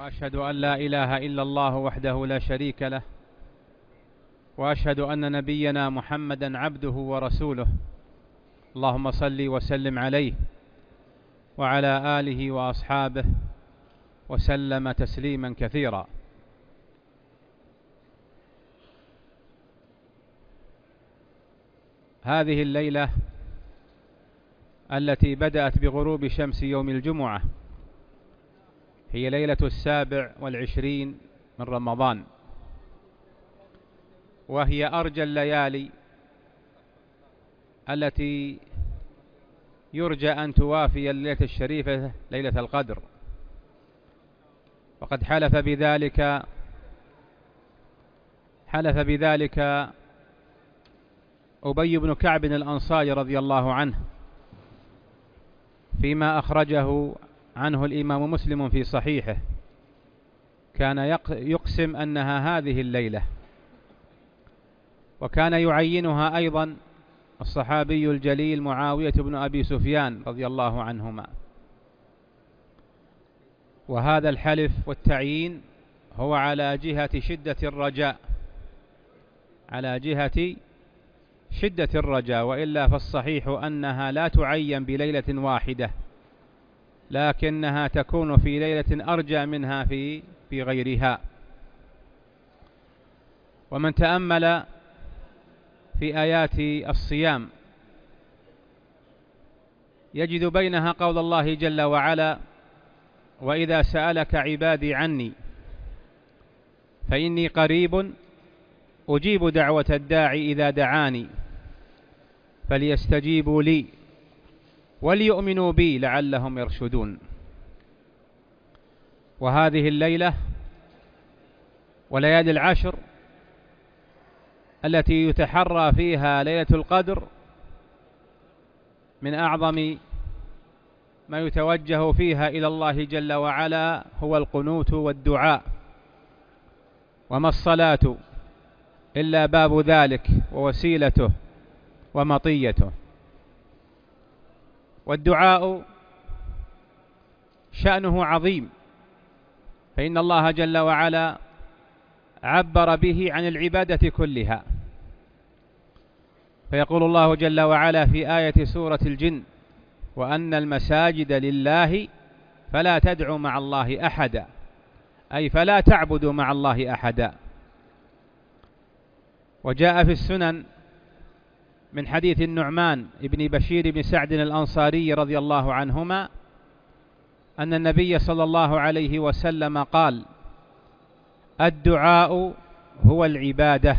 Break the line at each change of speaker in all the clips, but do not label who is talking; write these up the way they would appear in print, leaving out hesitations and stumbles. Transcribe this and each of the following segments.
وأشهد أن لا إله إلا الله وحده لا شريك له، وأشهد أن نبينا محمدا عبده ورسوله، اللهم صل وسلم عليه وعلى آله وأصحابه وسلم تسليما كثيرا. هذه الليلة التي بدأت بغروب شمس يوم الجمعة هي ليلة 27 من رمضان، وهي أرجى الليالي التي يرجى أن توافي الليلة الشريفة ليلة القدر، وقد حلف بذلك أبي بن كعب الأنصاري رضي الله عنه فيما أخرجه عنه الإمام مسلم في صحيحه، كان يقسم أنها هذه الليلة، وكان يعينها أيضا الصحابي الجليل معاوية بن أبي سفيان رضي الله عنهما. وهذا الحلف والتعيين هو على جهة شدة الرجاء، وإلا فالصحيح أنها لا تعين بليلة واحدة، لكنها تكون في ليلة أرجى منها في غيرها. ومن تأمل في آيات الصيام يجد بينها قول الله جل وعلا: وإذا سألك عبادي عني فإني قريب أجيب دعوة الداعي إذا دعاني فليستجيبوا لي وليؤمنوا بي لعلهم يرشدون. وهذه الليلة وليالي العشر التي يتحرى فيها ليلة القدر من أعظم ما يتوجه فيها إلى الله جل وعلا هو القنوت والدعاء، وما الصلاة إلا باب ذلك ووسيلته ومطيته. والدعاء شأنه عظيم، فإن الله جل وعلا عبر به عن العبادة كلها، فيقول الله جل وعلا في آية سورة الجن: وأن المساجد لله فلا تدعوا مع الله أحدا، أي فلا تعبدوا مع الله أحدا. وجاء في السنن من حديث النعمان ابن بشير بن سعد الأنصاري رضي الله عنهما أن النبي صلى الله عليه وسلم قال: الدعاء هو العبادة.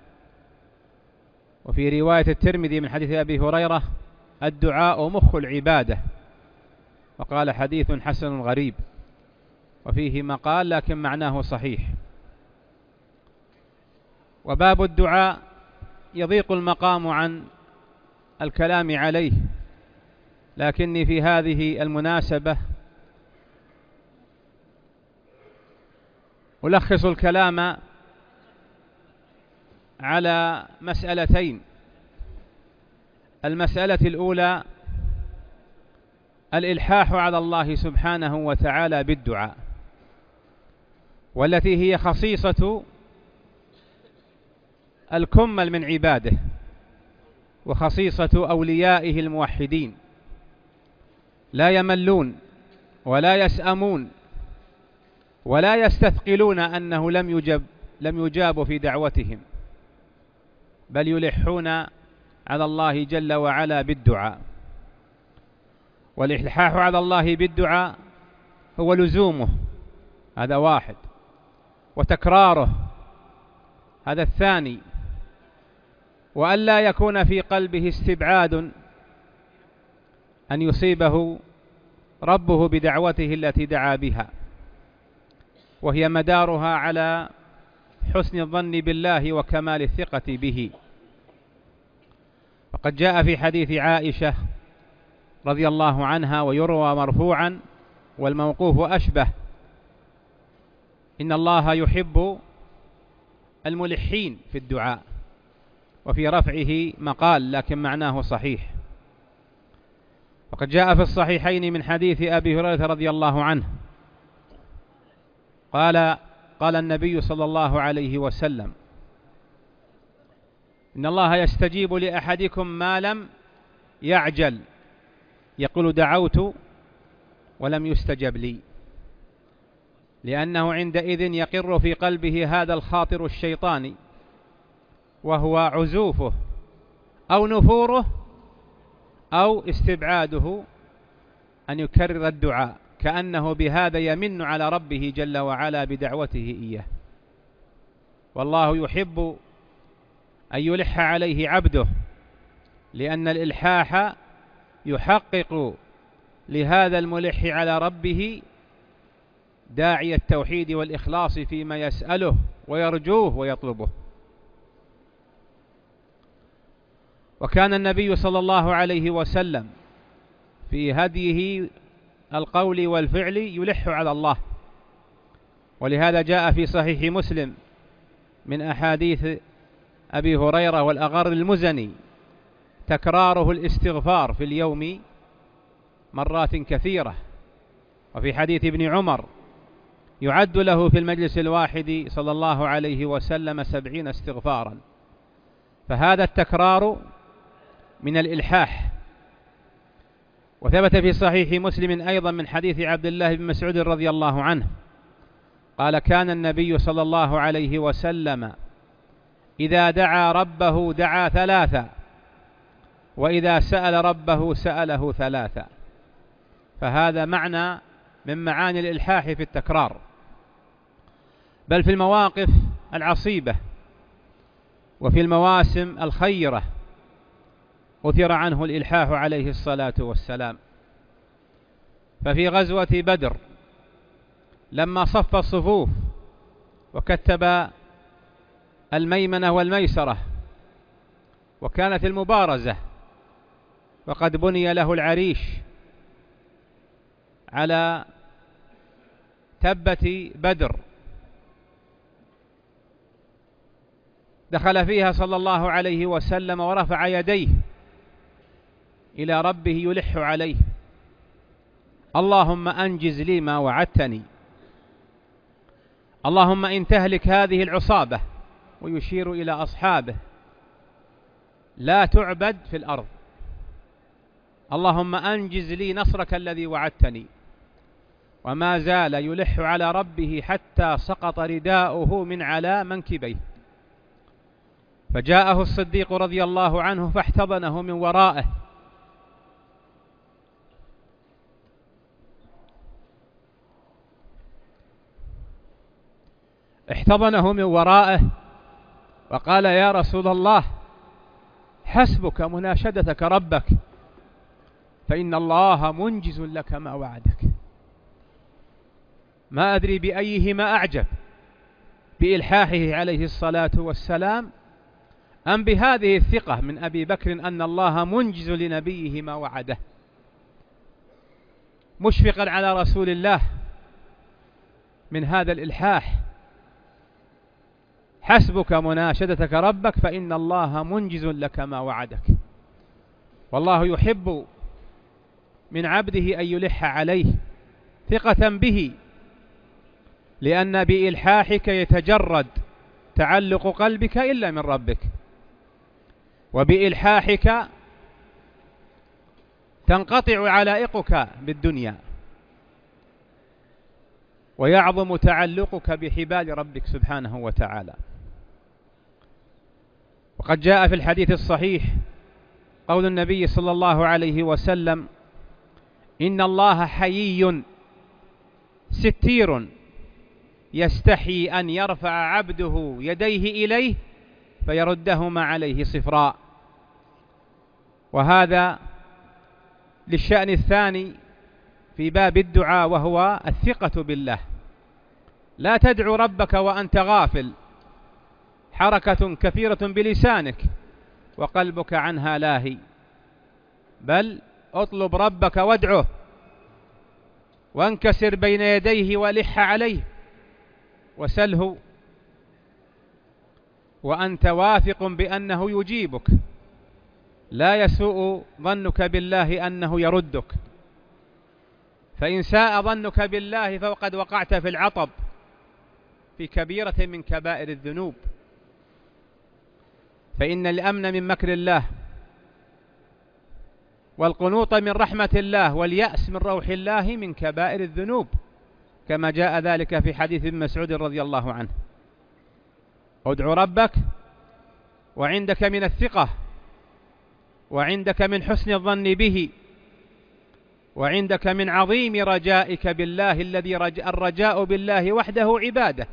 وفي رواية الترمذي من حديث أبي هريرة: الدعاء مخ العبادة. وقال: حديث حسن غريب، وفيه مقال لكن معناه صحيح. وباب الدعاء يضيق المقام عن الكلام عليه، لكني في هذه المناسبة ألخص الكلام على مسألتين. المسألة الأولى الإلحاح على الله سبحانه وتعالى بالدعاء، والتي هي خصيصة الكمل من عباده وخصيصة أوليائه الموحدين، لا يملون ولا يسأمون ولا يستثقلون أنه لم يجاب في دعوتهم، بل يلحون على الله جل وعلا بالدعاء. والإلحاح على الله بالدعاء هو لزومه، هذا واحد، وتكراره، هذا الثاني، وأن لا يكون في قلبه استبعاد أن يصيبه ربه بدعوته التي دعا بها، وهي مدارها على حسن الظن بالله وكمال الثقة به. وقد جاء في حديث عائشة رضي الله عنها ويروى مرفوعا والموقوف أشبه: إن الله يحب الملحين في الدعاء. وفي رفعه مقال لكن معناه صحيح. وقد جاء في الصحيحين من حديث أبي هريرة رضي الله عنه قال النبي صلى الله عليه وسلم: إن الله يستجيب لأحدكم ما لم يعجل، يقول: دعوت ولم يستجب لي، لأنه عندئذ يقر في قلبه هذا الخاطر الشيطاني، وهو عزوفه أو نفوره أو استبعاده أن يكرر الدعاء، كأنه بهذا يمن على ربه جل وعلا بدعوته إياه. والله يحب أن يلح عليه عبده، لأن الإلحاح يحقق لهذا الملح على ربه داعي التوحيد والإخلاص فيما يسأله ويرجوه ويطلبه. وكان النبي صلى الله عليه وسلم في هديه القول والفعل يلح على الله، ولهذا جاء في صحيح مسلم من أحاديث أبي هريرة والأغر المزني تكراره الاستغفار في اليوم مرات كثيرة. وفي حديث ابن عمر يعد له في المجلس الواحد صلى الله عليه وسلم 70 استغفارا. فهذا التكرار من الإلحاح. وثبت في صحيح مسلم أيضا من حديث عبد الله بن مسعود رضي الله عنه قال: كان النبي صلى الله عليه وسلم إذا دعا ربه دعا 3، وإذا سأل ربه سأله 3. فهذا معنى من معاني الإلحاح في التكرار. بل في المواقف العصيبة وفي المواسم الخيرة أثر عنه الإلحاح عليه الصلاة والسلام. ففي غزوة بدر لما صف الصفوف وكتب الميمنة والميسرة وكانت المبارزة وقد بني له العريش على تبة بدر، دخل فيها صلى الله عليه وسلم ورفع يديه إلى ربه يلح عليه: اللهم أنجز لي ما وعدتني، اللهم إن تهلك هذه العصابة، ويشير إلى أصحابه، لا تعبد في الأرض، اللهم أنجز لي نصرك الذي وعدتني. وما زال يلح على ربه حتى سقط رداؤه من على منكبيه، فجاءه الصديق رضي الله عنه فاحتضنه من ورائه وقال: يا رسول الله، حسبك مناشدتك ربك، فإن الله منجز لك ما وعدك. ما أدري بأيهما أعجب، بإلحاحه عليه الصلاة والسلام أم بهذه الثقة من أبي بكر أن الله منجز لنبيه ما وعده، مشفقا على رسول الله من هذا الإلحاح: حسبك مناشدتك ربك فإن الله منجز لك ما وعدك. والله يحب من عبده أن يلح عليه ثقة به، لأن بإلحاحك يتجرد تعلق قلبك إلا من ربك، وبإلحاحك تنقطع علائقك بالدنيا، ويعظم تعلقك بحبال ربك سبحانه وتعالى. وقد جاء في الحديث الصحيح قول النبي صلى الله عليه وسلم: إن الله حيي ستير يستحي أن يرفع عبده يديه إليه فيردهما عليه صفراء. وهذا للشأن الثاني في باب الدعاء، وهو الثقة بالله. لا تدعو ربك وأنت غافل، حركة كثيرة بلسانك وقلبك عنها لاهي، بل اطلب ربك وادعه وانكسر بين يديه ولح عليه وسله وأنت واثق بأنه يجيبك. لا يسوء ظنك بالله أنه يردك، فإن ساء ظنك بالله فقد وقعت في العطب في كبيرة من كبائر الذنوب، فإن الأمن من مكر الله والقنوط من رحمة الله واليأس من روح الله من كبائر الذنوب، كما جاء ذلك في حديث ابن مسعود رضي الله عنه: ادع ربك وعندك من الثقة، وعندك من حسن الظن به، وعندك من عظيم رجائك بالله، الذي الرجاء بالله وحده عبادة،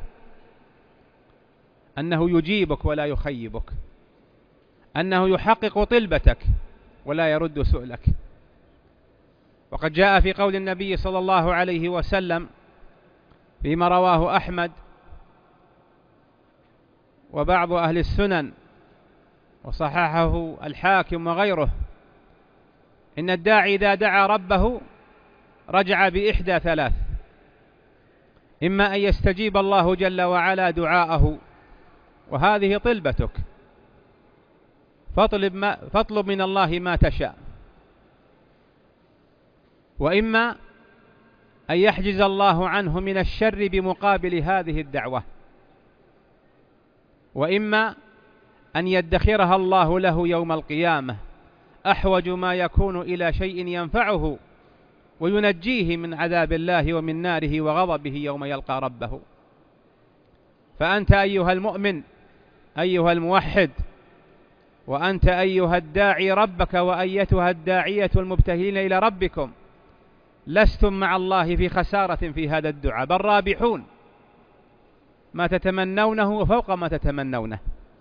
أنه يجيبك ولا يخيبك، أنه يحقق طلبتك ولا يرد سؤلك. وقد جاء في قول النبي صلى الله عليه وسلم فيما رواه أحمد وبعض أهل السنن وصححه الحاكم وغيره: إن الداعي إذا دعا ربه رجع بإحدى ثلاث: إما أن يستجيب الله جل وعلا دعاءه، وهذه طلبتك، فاطلب من الله ما تشاء، وإما أن يحجز الله عنه من الشر بمقابل هذه الدعوة، وإما أن يدخرها الله له يوم القيامة أحوج ما يكون إلى شيء ينفعه وينجيه من عذاب الله ومن ناره وغضبه يوم يلقى ربه. فأنت أيها المؤمن، أيها الموحد، وأنت أيها الداعي ربك وأيتها الداعية المبتهلين إلى ربكم، لستم مع الله في خسارة في هذا الدعاء، بل رابحون، ما تتمنونه وفوق ما تتمنونه.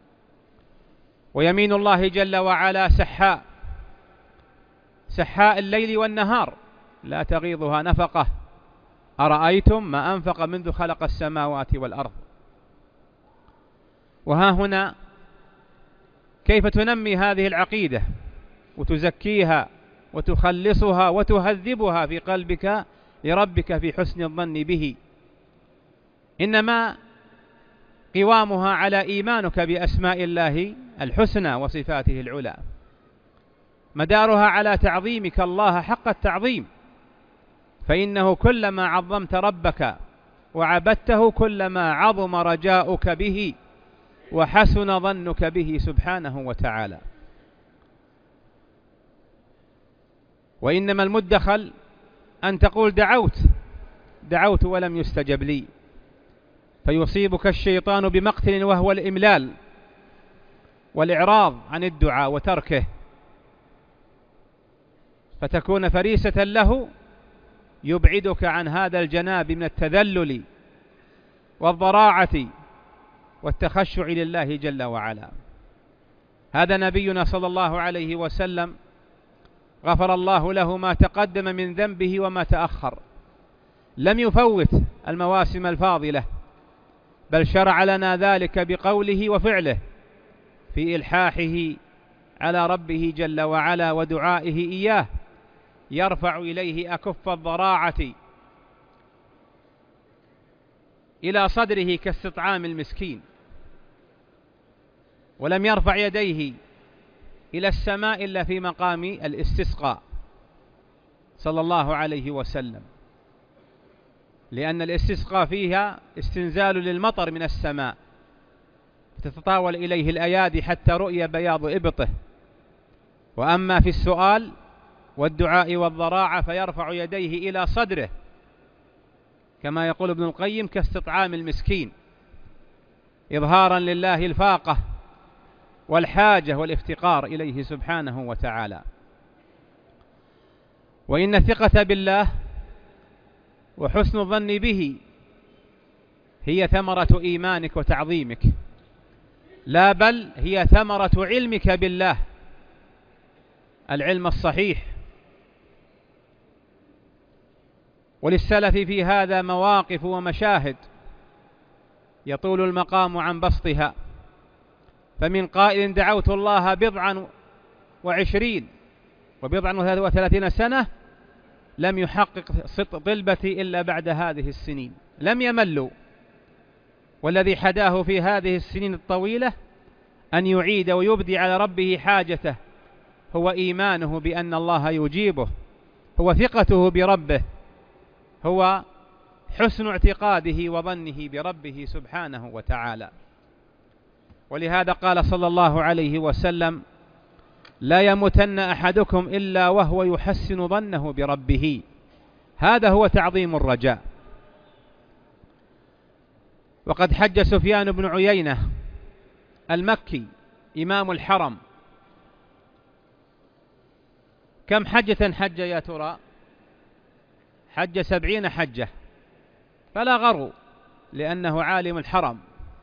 ويمين الله جل وعلا سحاء الليل والنهار لا تغيضها نفقة، أرأيتم ما أنفق منذ خلق السماوات والأرض. وها هنا كيف تنمي هذه العقيدة وتزكيها وتخلصها وتهذبها في قلبك لربك في حسن الظن به. إنما قوامها على إيمانك بأسماء الله الحسنى وصفاته العلى، مدارها على تعظيمك الله حق التعظيم، فإنه كلما عظمت ربك وعبدته كلما عظم رجاؤك به وحسن ظنك به سبحانه وتعالى. وإنما المدخل أن تقول دعوت ولم يستجب لي، فيصيبك الشيطان بمقتل وهو الإملال والإعراض عن الدعاء وتركه، فتكون فريسة له يبعدك عن هذا الجناب من التذلل والضراعة والتخشع لله جل وعلا. هذا نبينا صلى الله عليه وسلم غفر الله له ما تقدم من ذنبه وما تأخر، لم يفوت المواسم الفاضلة، بل شرع لنا ذلك بقوله وفعله في إلحاحه على ربه جل وعلا ودعائه إياه، يرفع إليه أكف الضراعة إلى صدره كاستطعام المسكين، ولم يرفع يديه إلى السماء إلا في مقام الاستسقاء صلى الله عليه وسلم، لأن الاستسقاء فيها استنزال للمطر من السماء، تتطاول إليه الأيادي حتى رؤي بياض إبطه. وأما في السؤال والدعاء والضراعة فيرفع يديه إلى صدره، كما يقول ابن القيم كاستطعام المسكين، إظهارا لله الفاقة والحاجة والافتقار إليه سبحانه وتعالى. وإن الثقة بالله وحسن الظن به هي ثمرة إيمانك وتعظيمك، لا بل هي ثمرة علمك بالله، العلم الصحيح. وللسلف في هذا مواقف ومشاهد يطول المقام عن بسطها، فمن قائل دعوت الله 27 و30 سنة لم يحقق طلبتي إلا بعد هذه السنين، لم يملوا. والذي حداه في هذه السنين الطويلة أن يعيد ويبدي على ربه حاجته هو إيمانه بأن الله يجيبه، هو ثقته بربه، هو حسن اعتقاده وظنه بربه سبحانه وتعالى. ولهذا قال صلى الله عليه وسلم: لا يموتن أحدكم إلا وهو يحسن ظنه بربه. هذا هو تعظيم الرجاء. وقد حج سفيان بن عيينة المكي إمام الحرم. كم حجة حج يا ترى؟ حج 70 حجة، فلا غرو، لأنه عالم الحرم.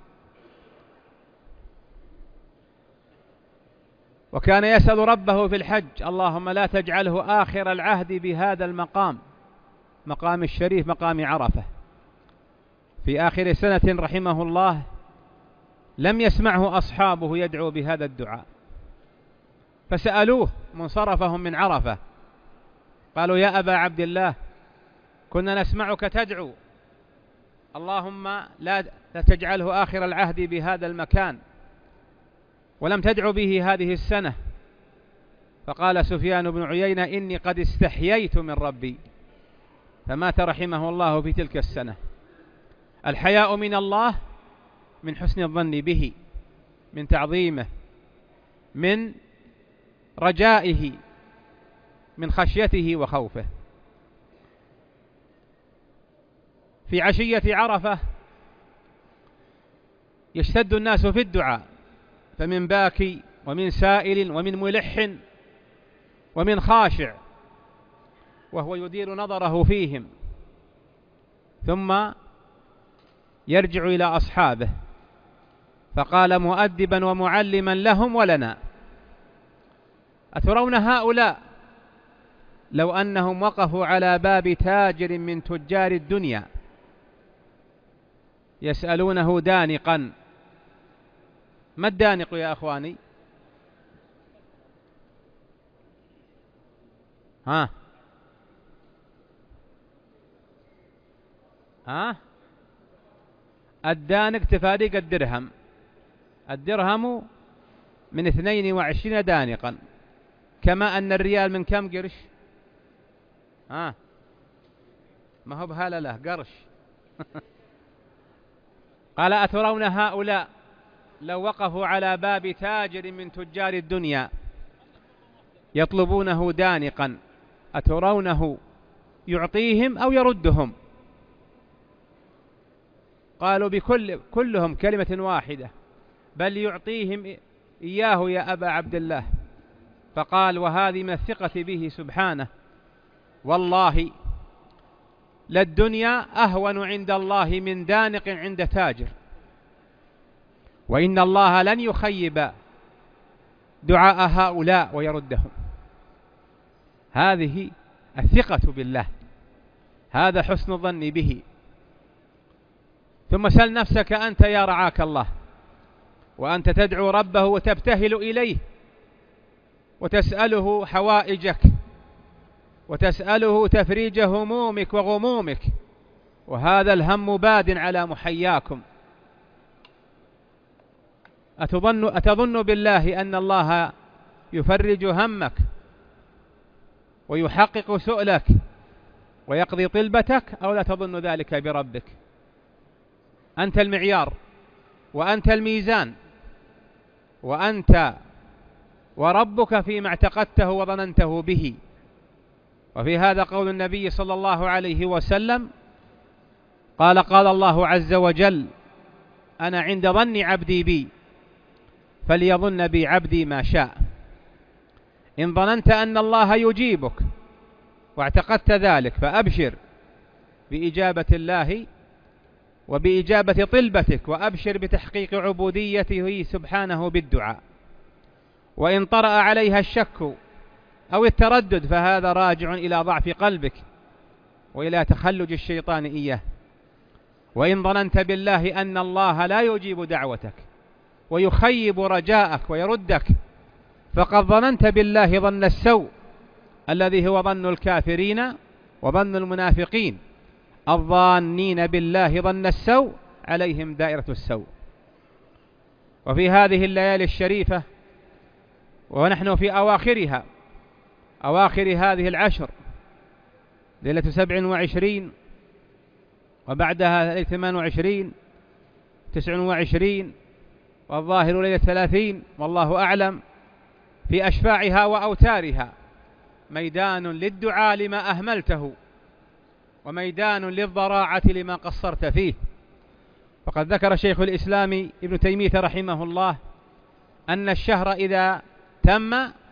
وكان يسأل ربه في الحج: اللهم لا تجعله آخر العهد بهذا المقام، مقام الشريف، مقام عرفة. في آخر سنة رحمه الله لم يسمعه أصحابه يدعو بهذا الدعاء، فسألوه منصرفهم من عرفة، قالوا: يا أبا عبد الله، كنا نسمعك تدعو اللهم لا تجعله آخر العهد بهذا المكان، ولم تدعو به هذه السنة. فقال سفيان بن عيينة: إني قد استحييت من ربي، فمات رحمه الله في تلك السنة. الحياء من الله، من حسن الظن به، من تعظيمه، من رجائه، من خشيته وخوفه. في عشية عرفة يشتد الناس في الدعاء، فمن باكي ومن سائل ومن ملح ومن خاشع، وهو يدير نظره فيهم، ثم يرجع إلى أصحابه، فقال مؤدبا ومعلما لهم ولنا: أترون هؤلاء لو أنهم وقفوا على باب تاجر من تجار الدنيا يسألونه دانقا. ما الدانق يا أخواني؟ الدانق تفاريق الدرهم. الدرهم من 22 دانقا، كما أن الريال من كم قرش؟ ما هو بهالله قرش. قال: أترون هؤلاء لو وقفوا على باب تاجر من تجار الدنيا يطلبونه دانقا، أترونه يعطيهم أو يردهم؟ قالوا كلهم كلمة واحدة: بل يعطيهم إياه يا أبا عبد الله. فقال: وهذه من الثقة به سبحانه: والله للدنيا أهون عند الله من دانق عند تاجر، وإن الله لن يخيب دعاء هؤلاء ويردهم. هذه الثقة بالله، هذا حسن الظن به. ثم سل نفسك أنت يا رعاك الله، وأنت تدعو ربه وتبتهل إليه وتسأله حوائجك وتسأله تفريج همومك وغمومك، وهذا الهم باد على محياكم. أتظن بالله أن الله يفرج همك ويحقق سؤلك ويقضي طلبتك، أو لا تظن ذلك بربك؟ أنت المعيار، وأنت الميزان، وأنت وربك فيما اعتقدته وظننته به. وفي هذا قول النبي صلى الله عليه وسلم: قال الله عز وجل: أنا عند ظن عبدي بي فليظن بي عبدي ما شاء. إن ظننت أن الله يجيبك واعتقدت ذلك فأبشر بإجابة الله وبإجابة طلبتك، وأبشر بتحقيق عبوديته سبحانه بالدعاء. وإن طرأ عليها الشك أو التردد فهذا راجع إلى ضعف قلبك وإلى تخلج الشيطان إياه. وإن ظننت بالله أن الله لا يجيب دعوتك ويخيب رجاءك ويردك فقد ظننت بالله ظن السوء، الذي هو ظن الكافرين وظن المنافقين. الظانين بالله ظن السوء عليهم دائرة السوء. وفي هذه الليالي الشريفة ونحن في أواخرها، أواخر هذه العشر، ليلة 27 وبعدها ليلة 28 29 والظاهر ليلة 30 والله أعلم. في أشفاعها وأوتارها ميدان للدعاء لما أهملته، وميدان للضراعة لما قصرت فيه. فقد ذكر شيخ الإسلام ابن تيمية رحمه الله أن الشهر إذا تم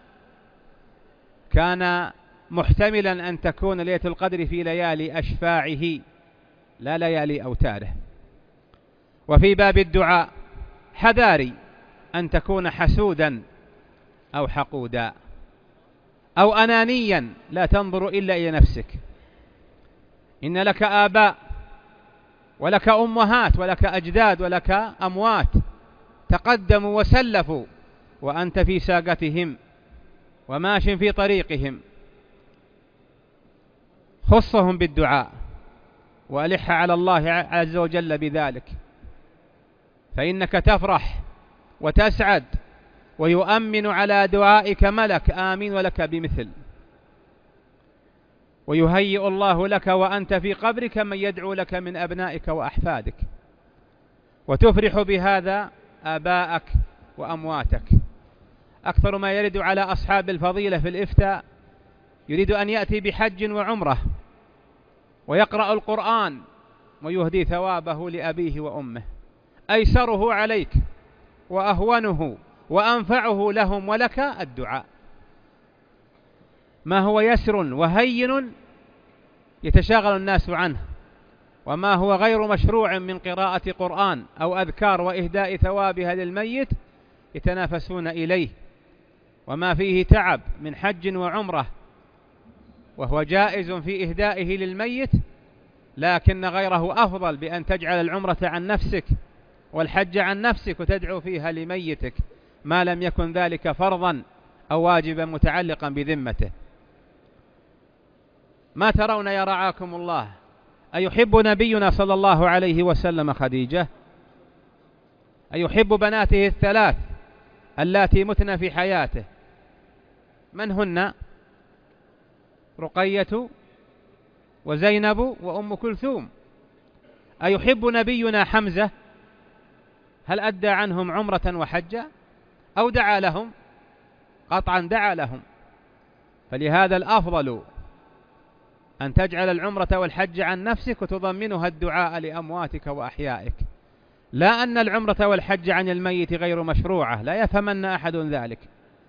كان محتملا أن تكون ليلة القدر في ليالي أشفاعه لا ليالي أوتاره. وفي باب الدعاء حذاري أن تكون حسودا أو حقودا أو أنانيا لا تنظر إلا إلى نفسك. إن لك آباء ولك أمهات ولك أجداد ولك أموات تقدموا وسلفوا، وأنت في ساقتهم وماش في طريقهم. خصهم بالدعاء وألح على الله عز وجل بذلك، فإنك تفرح وتسعد ويؤمن على دعائك ملك آمين ولك بمثل، ويهيئ الله لك وأنت في قبرك من يدعو لك من أبنائك وأحفادك، وتفرح بهذا آباءك وأمواتك. أكثر ما يرد على أصحاب الفضيلة في الإفتاء يريد أن يأتي بحج وعمرة ويقرأ القرآن ويهدي ثوابه لأبيه وأمه. أيسره عليك وأهونه وأنفعه لهم ولك الدعاء. ما هو يسر وهين يتشاغل الناس عنه، وما هو غير مشروع من قراءة قرآن أو أذكار وإهداء ثوابها للميت يتنافسون إليه، وما فيه تعب من حج وعمرة وهو جائز في إهدائه للميت، لكن غيره أفضل بأن تجعل العمرة عن نفسك والحج عن نفسك وتدعو فيها لميتك ما لم يكن ذلك فرضا أو واجبا متعلقا بذمته. ما ترون يا رعاكم الله؟ أيحب نبينا صلى الله عليه وسلم خديجة؟ أيحب بناته الثلاث اللاتي متن في حياته؟ من هن؟ رقية وزينب وأم كلثوم. أيحب نبينا حمزة؟ هل أدى عنهم عمرة وحجة أو دعا لهم؟ قطعا دعا لهم. فلهذا الأفضل أن تجعل العمرة والحج عن نفسك وتضمنها الدعاء لأمواتك وأحيائك، لا أن العمرة والحج عن الميت غير مشروعة، لا يفهمن أحد ذلك.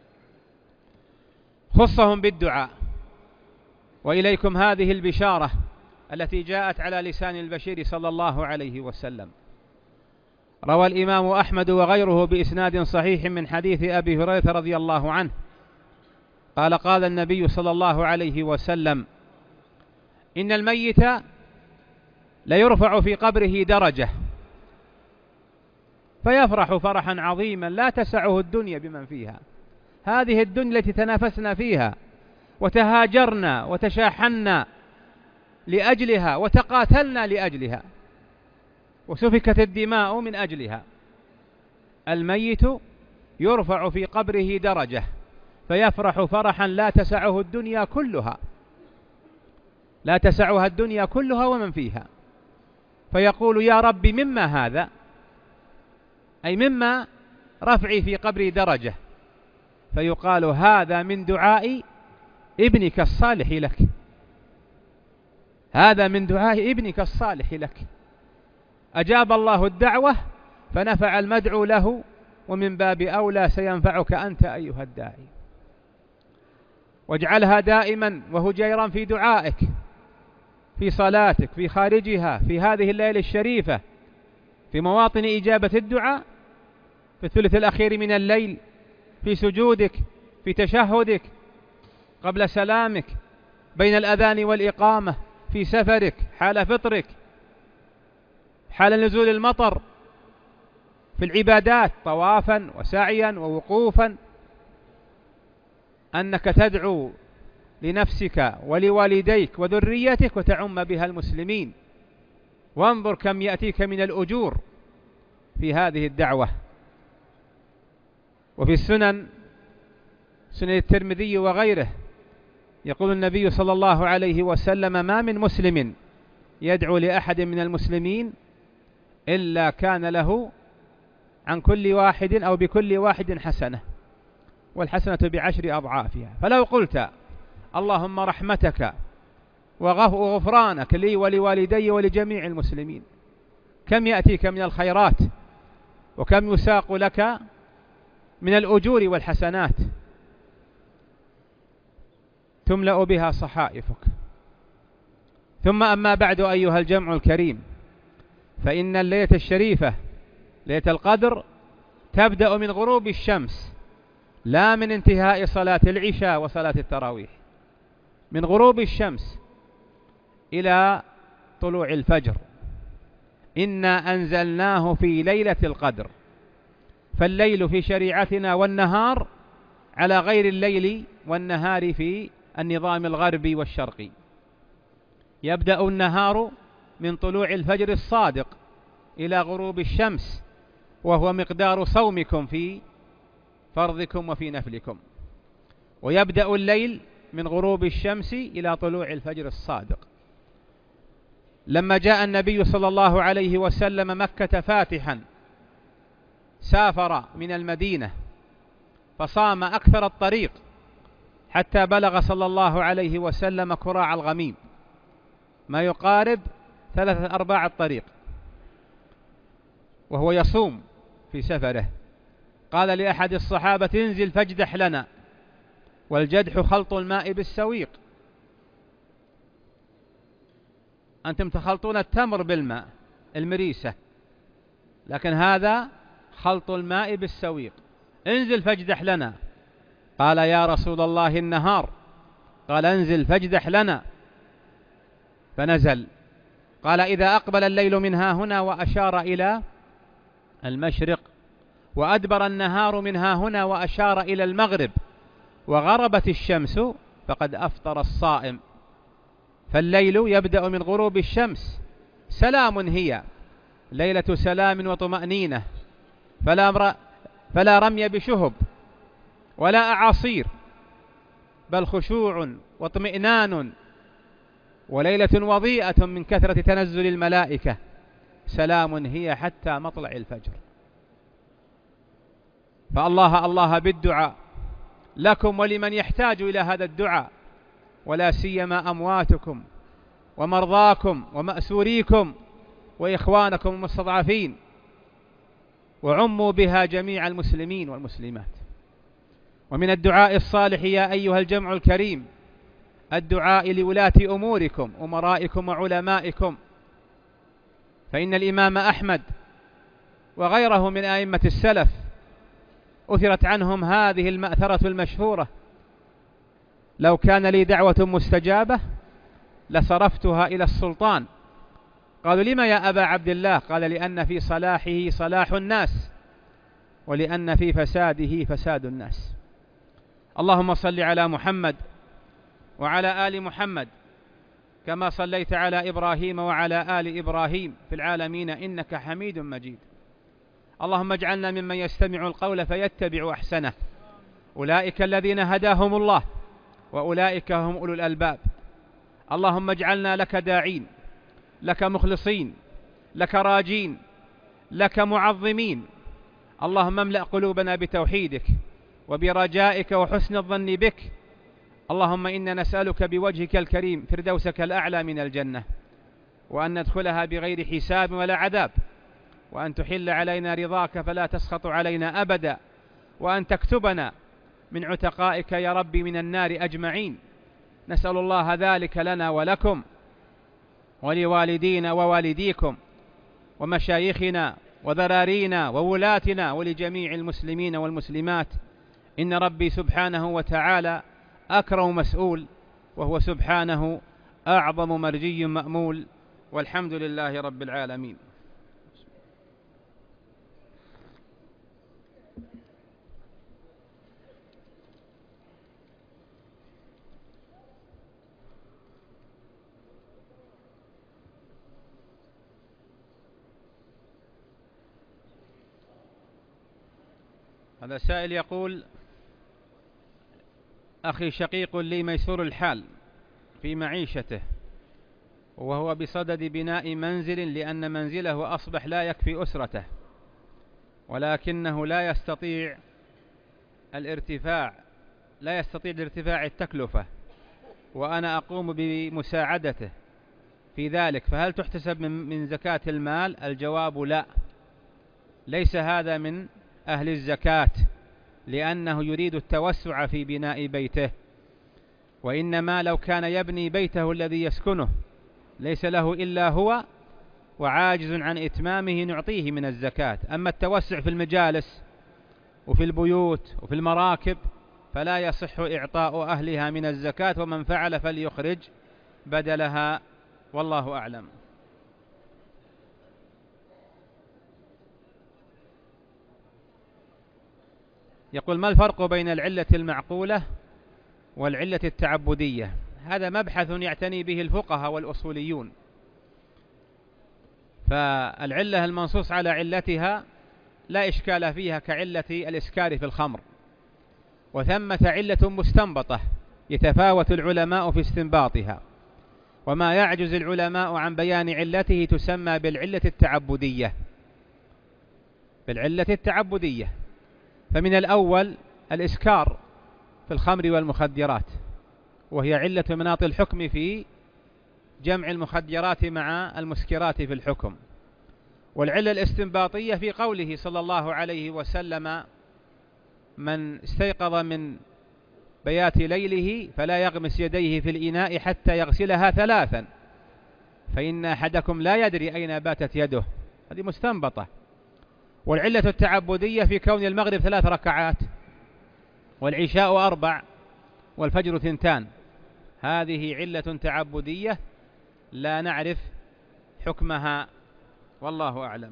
خصهم بالدعاء. وإليكم هذه البشارة التي جاءت على لسان البشير صلى الله عليه وسلم. روى الإمام أحمد وغيره بإسناد صحيح من حديث أبي هريرة رضي الله عنه قال: قال النبي صلى الله عليه وسلم: إن الميت ليرفع في قبره درجة فيفرح فرحا عظيما لا تسعه الدنيا بمن فيها. هذه الدنيا التي تنافسنا فيها وتهاجرنا وتشاحنا لأجلها وتقاتلنا لأجلها وسفكت الدماء من أجلها، الميت يرفع في قبره درجة فيفرح فرحا لا تسعه الدنيا كلها، لا تسعها الدنيا كلها ومن فيها، فيقول: يا رب مما هذا؟ أي مما رفعي في قبري درجة. فيقال: هذا من دعاء ابنك الصالح لك، هذا من دعاء ابنك الصالح لك. أجاب الله الدعوة فنفع المدعو له، ومن باب أولى سينفعك أنت أيها الداعي. واجعلها دائما وهجيرا في دعائك، في صلاتك، في خارجها، في هذه الليلة الشريفة، في مواطن إجابة الدعاء، في الثلث الأخير من الليل، في سجودك، في تشهدك، قبل سلامك، بين الأذان والإقامة، في سفرك، حال فطرك، حال نزول المطر، في العبادات طوافا وسعيا ووقوفا، أنك تدعو لنفسك ولوالديك وذريتك وتعم بها المسلمين. وانظر كم يأتيك من الأجور في هذه الدعوة. وفي السنن، سنن الترمذي وغيره، يقول النبي صلى الله عليه وسلم: ما من مسلم يدعو لأحد من المسلمين إلا كان له عن كل واحد أو بكل واحد حسنة، والحسنة بعشر أضعافها. فلو قلت اللهم رحمتك وغفرانك لي ولوالدي ولجميع المسلمين، كم يأتيك من الخيرات وكم يساق لك من الأجور والحسنات تملأ بها صحائفك. ثم أما بعد أيها الجمع الكريم، فإن الليلة الشريفة ليلة القدر تبدأ من غروب الشمس، لا من انتهاء صلاة العشاء وصلاة التراويح، من غروب الشمس إلى طلوع الفجر. إنا أنزلناه في ليلة القدر، فالليل في شريعتنا والنهار على غير الليل والنهار في النظام الغربي والشرقي. يبدأ النهار من طلوع الفجر الصادق إلى غروب الشمس، وهو مقدار صومكم في فرضكم وفي نفلكم. ويبدأ الليل من غروب الشمس إلى طلوع الفجر الصادق. لما جاء النبي صلى الله عليه وسلم مكة فاتحا، سافر من المدينة فصام أكثر الطريق حتى بلغ صلى الله عليه وسلم كراع الغميم، ما يقارب 3/4 الطريق، وهو يصوم في سفره. قال لأحد الصحابة: انزل فاجدح لنا، والجدح خلط الماء بالسويق. أنتم تخلطون التمر بالماء المريسة، لكن هذا خلط الماء بالسويق. انزل فاجدح لنا. قال: يا رسول الله النهار. قال: انزل فاجدح لنا. فنزل. قال: إذا أقبل الليل من ها هنا، وأشار إلى المشرق، وأدبر النهار من ها هنا وأشار إلى المغرب، وغربت الشمس، فقد أفطر الصائم. فالليل يبدأ من غروب الشمس، سلام هي، ليلة سلام وطمأنينة، فلا رمي بشهب ولا أعاصير، بل خشوع واطمئنان، وليلة وضيئة من كثرة تنزل الملائكة. سلام هي حتى مطلع الفجر. فالله الله بالدعاء لكم ولمن يحتاج إلى هذا الدعاء، ولا سيما أمواتكم ومرضاكم ومأسوريكم وإخوانكم المستضعفين، وعموا بها جميع المسلمين والمسلمات. ومن الدعاء الصالح يا أيها الجمع الكريم الدعاء لولاة أموركم، أمرائكم وعلمائكم. فإن الإمام أحمد وغيره من أئمة السلف أثرت عنهم هذه المأثرة المشهورة: لو كان لي دعوة مستجابة لصرفتها إلى السلطان. قالوا: لما يا أبا عبد الله؟ قال: لأن في صلاحه صلاح الناس، ولأن في فساده فساد الناس. اللهم صل على محمد وعلى آل محمد كما صليت على إبراهيم وعلى آل إبراهيم في العالمين إنك حميد مجيد. اللهم اجعلنا ممن يستمع القول فيتبع أحسنه، أولئك الذين هداهم الله وأولئك هم أولو الألباب. اللهم اجعلنا لك داعين، لك مخلصين، لك راجين، لك معظمين. اللهم املأ قلوبنا بتوحيدك وبرجائك وحسن الظن بك. اللهم إنا نسألك بوجهك الكريم فردوسك الأعلى من الجنة، وأن ندخلها بغير حساب ولا عذاب، وأن تحل علينا رضاك فلا تسخط علينا أبدا، وأن تكتبنا من عتقائك يا رب من النار أجمعين. نسأل الله ذلك لنا ولكم ولوالدينا ووالديكم ومشايخنا وذرارينا وولاتنا ولجميع المسلمين والمسلمات. إن ربي سبحانه وتعالى أكرم مسؤول، وهو سبحانه أعظم مرجي مأمول، والحمد لله رب العالمين. هذا سائل يقول: أخي شقيق لي ميسور الحال في معيشته، وهو بصدد بناء منزل لأن منزله أصبح لا يكفي أسرته، ولكنه لا يستطيع الارتفاع التكلفة، وأنا أقوم بمساعدته في ذلك، فهل تحتسب من زكاة المال؟ الجواب لا، ليس هذا من أهل الزكاة، لأنه يريد التوسع في بناء بيته، وإنما لو كان يبني بيته الذي يسكنه ليس له إلا هو وعاجز عن إتمامه نعطيه من الزكاة. أما التوسع في المجالس وفي البيوت وفي المراكب فلا يصح إعطاء أهلها من الزكاة، ومن فعل فليخرج بدلها، والله أعلم. يقول: ما الفرق بين العلة المعقولة والعلة التعبدية؟ هذا مبحث يعتني به الفقهاء والأصوليون. فالعلة المنصوص على علتها لا إشكال فيها كعلة الإسكار في الخمر، وثمة علة مستنبطة يتفاوت العلماء في استنباطها، وما يعجز العلماء عن بيان علته تسمى بالعلة التعبدية. فمن الأول الإسكار في الخمر والمخدرات، وهي علة مناط الحكم في جمع المخدرات مع المسكرات في الحكم. والعلة الاستنباطية في قوله صلى الله عليه وسلم: من استيقظ من بيات ليله فلا يغمس يديه في الإناء حتى يغسلها 3، فإن أحدكم لا يدري أين باتت يده. هذه مستنبطة. والعلة التعبدية في كون المغرب 3 ركعات والعشاء 4 والفجر 2، هذه علة تعبدية لا نعرف حكمها، والله أعلم.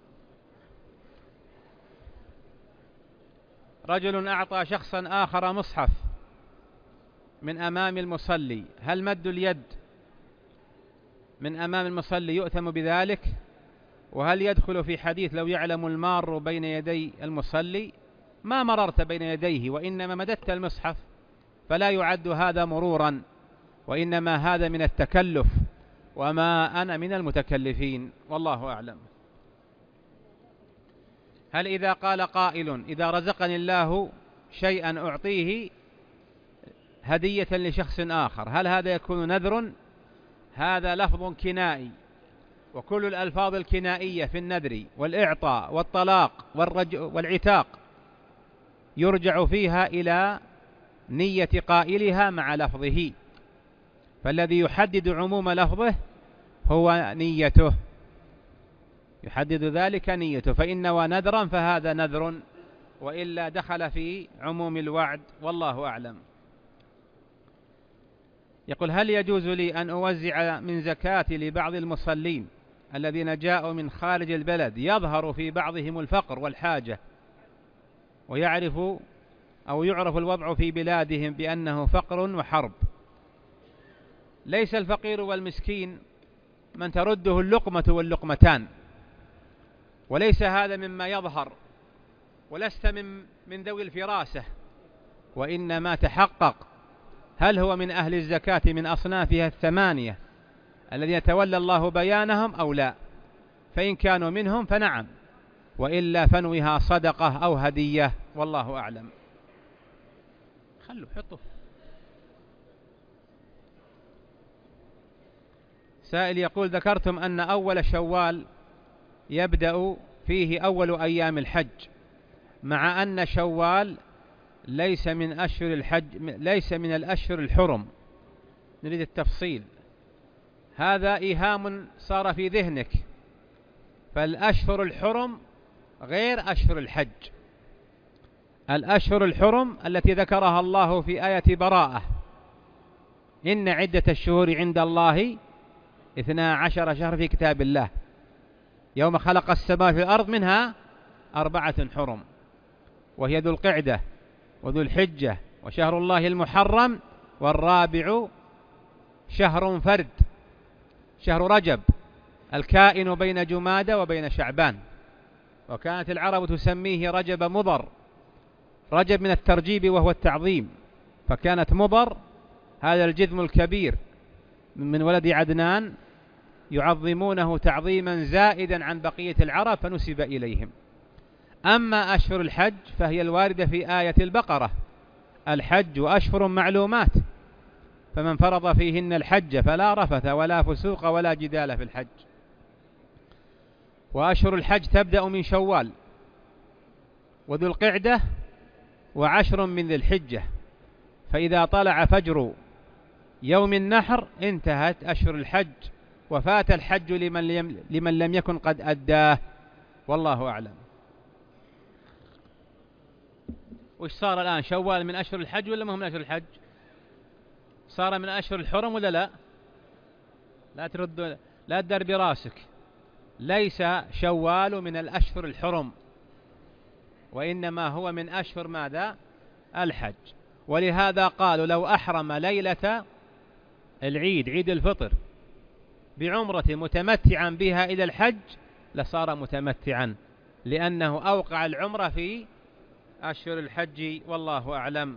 رجل أعطى شخصا آخر مصحف من أمام المصلي، هل مد اليد من أمام المصلي يؤثم بذلك؟ وهل يدخل في حديث لو يعلم المار بين يدي المصلي؟ ما مررت بين يديه، وإنما مددت المصحف، فلا يعد هذا مرورا، وإنما هذا من التكلف، وما أنا من المتكلفين، والله أعلم. هل إذا قال قائل: إذا رزقني الله شيئا أعطيه هدية لشخص آخر، هل هذا يكون نذر؟ هذا لفظ كنائي، وكل الألفاظ الكنائية في النذر والإعطاء والطلاق والعتاق يرجع فيها إلى نية قائلها مع لفظه، فالذي يحدد عموم لفظه هو نيته، يحدد ذلك نيته، فإن ونذرا فهذا نذر، وإلا دخل في عموم الوعد، والله أعلم. يقول: هل يجوز لي أن أوزع من زكاتي لبعض المصلين الذين جاءوا من خارج البلد يظهر في بعضهم الفقر والحاجة، ويعرف الوضع في بلادهم بأنه فقر وحرب؟ ليس الفقير والمسكين من ترده اللقمة واللقمتان، وليس هذا مما يظهر، ولست من ذوي الفراسة، وإنما تحقق هل هو من أهل الزكاة من أصنافها 8 الذين يتولى الله بيانهم أو لا. فإن كانوا منهم فنعم، وإلا فنوها صدقة أو هدية، والله أعلم. حطه. سائل يقول: ذكرتم أن أول شوال يبدأ فيه أول أيام الحج، مع أن شوال ليس من أشهر الحج، ليس من الأشهر الحرم، نريد التفصيل. هذا إيهام صار في ذهنك، فالأشهر الحرم غير أشهر الحج. الأشهر الحرم التي ذكرها الله في آية براءة: إن عدة الشهور عند الله 12 شهر في كتاب الله يوم خلق السماء في الأرض منها 4 حرم، وهي ذو القعدة وذو الحجة وشهر الله المحرم، والرابع شهر فرد شهر رجب الكائن بين جمادى وبين شعبان، وكانت العرب تسميه رجب مضر، رجب من الترجيب وهو التعظيم، فكانت مضر هذا الجذم الكبير من ولد عدنان يعظمونه تعظيما زائدا عن بقية العرب فنسب إليهم. أما أشهر الحج فهي الواردة في آية البقرة: الحج أشهر معلومات فمن فرض فيهن الحج فلا رفث ولا فسوق ولا جدال في الحج. وأشهر الحج تبدأ من شوال وذو القعدة وعشر من ذي الحجة، فإذا طلع فجر يوم النحر انتهت أشهر الحج وفات الحج لمن لم يكن قد أداه، والله أعلم. وش صار الآن؟ شوال من أشهر الحج ولا ما هو من أشهر الحج؟ صار من أشهر الحرم ولا لا؟ لا ترد، لا تدر براسك. ليس شوال من الأشهر الحرم، وإنما هو من أشهر ماذا؟ الحج. ولهذا قالوا لو أحرم ليلة العيد، عيد الفطر، بعمرة متمتعا بها إلى الحج لصار متمتعا، لأنه أوقع العمرة في أشهر الحج، والله أعلم.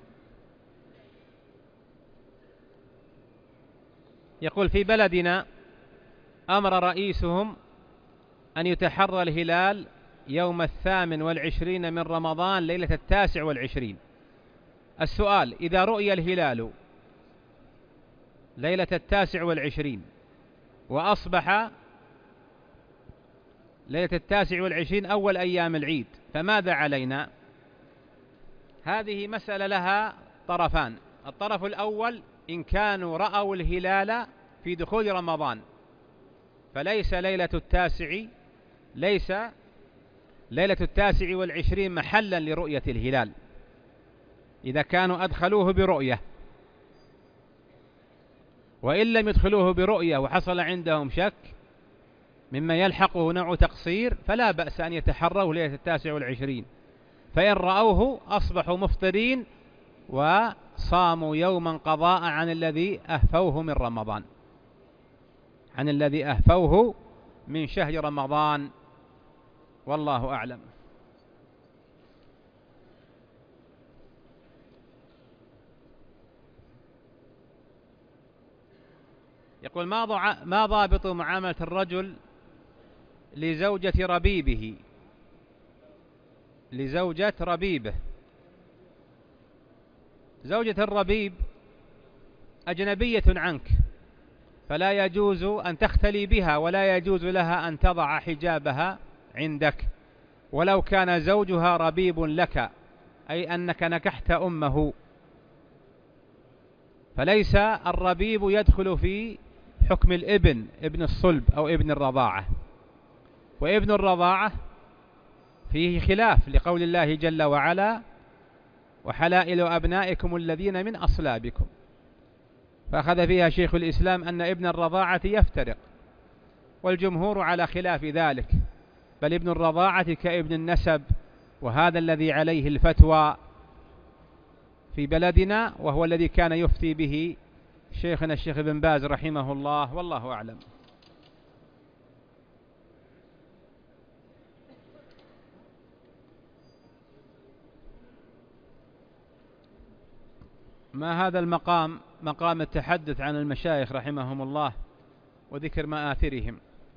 يقول: في بلدنا أمر رئيسهم أن يتحرى الهلال يوم 28 من رمضان ليلة 29. السؤال: إذا رؤي الهلال ليلة 29 وأصبح ليلة 29 أول أيام العيد، فماذا علينا؟ هذه مسألة لها طرفان. الطرف الأول: إن كانوا رأوا الهلال في دخول رمضان فليس ليلة 29 محلا لرؤية الهلال، إذا كانوا أدخلوه برؤية. وإن لم يدخلوه برؤية وحصل عندهم شك مما يلحقه نوع تقصير فلا بأس أن يتحروا ليلة 29، فإن رأوه أصبحوا مفطرين وصاموا يوما قضاء عن الذي أهفوه من رمضان، عن الذي أهفوه من شهر رمضان، والله أعلم. يقول: ما ضابط معاملة الرجل لزوجة ربيبه؟ زوجة الربيب أجنبية عنك، فلا يجوز أن تختلي بها، ولا يجوز لها أن تضع حجابها عندك، ولو كان زوجها ربيب لك، أي أنك نكحت أمه. فليس الربيب يدخل في حكم الابن، ابن الصلب أو ابن الرضاعة. وابن الرضاعة فيه خلاف لقول الله جل وعلا: وحلائل أبنائكم الذين من أصلابكم، فأخذ فيها شيخ الإسلام أن ابن الرضاعة يفترق، والجمهور على خلاف ذلك، بل ابن الرضاعة كابن النسب، وهذا الذي عليه الفتوى في بلدنا، وهو الذي كان يفتي به شيخنا الشيخ ابن باز رحمه الله، والله أعلم. ما هذا المقام؟ مقام التحدث عن المشايخ رحمهم الله وذكر مآثرهم.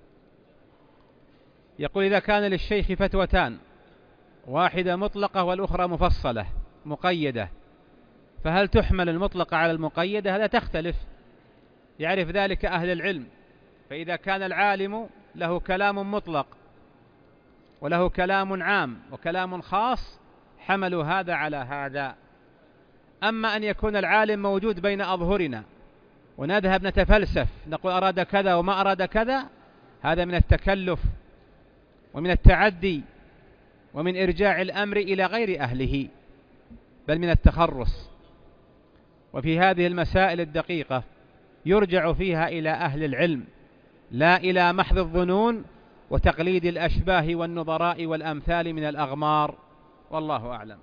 يقول: إذا كان للشيخ فتوتان، واحدة مطلقة والأخرى مفصلة مقيدة، فهل تحمل المطلقة على المقيدة؟ هذا تختلف، يعرف ذلك أهل العلم. فإذا كان العالم له كلام مطلق وله كلام عام وكلام خاص حملوا هذا على هذا. أما أن يكون العالم موجود بين أظهرنا ونذهب نتفلسف نقول أراد كذا وما أراد كذا، هذا من التكلف ومن التعدي ومن إرجاع الأمر إلى غير أهله، بل من التخرص. وفي هذه المسائل الدقيقة يرجع فيها إلى أهل العلم، لا إلى محض الظنون وتقليد الأشباه والنظراء والأمثال من الأغمار، والله أعلم.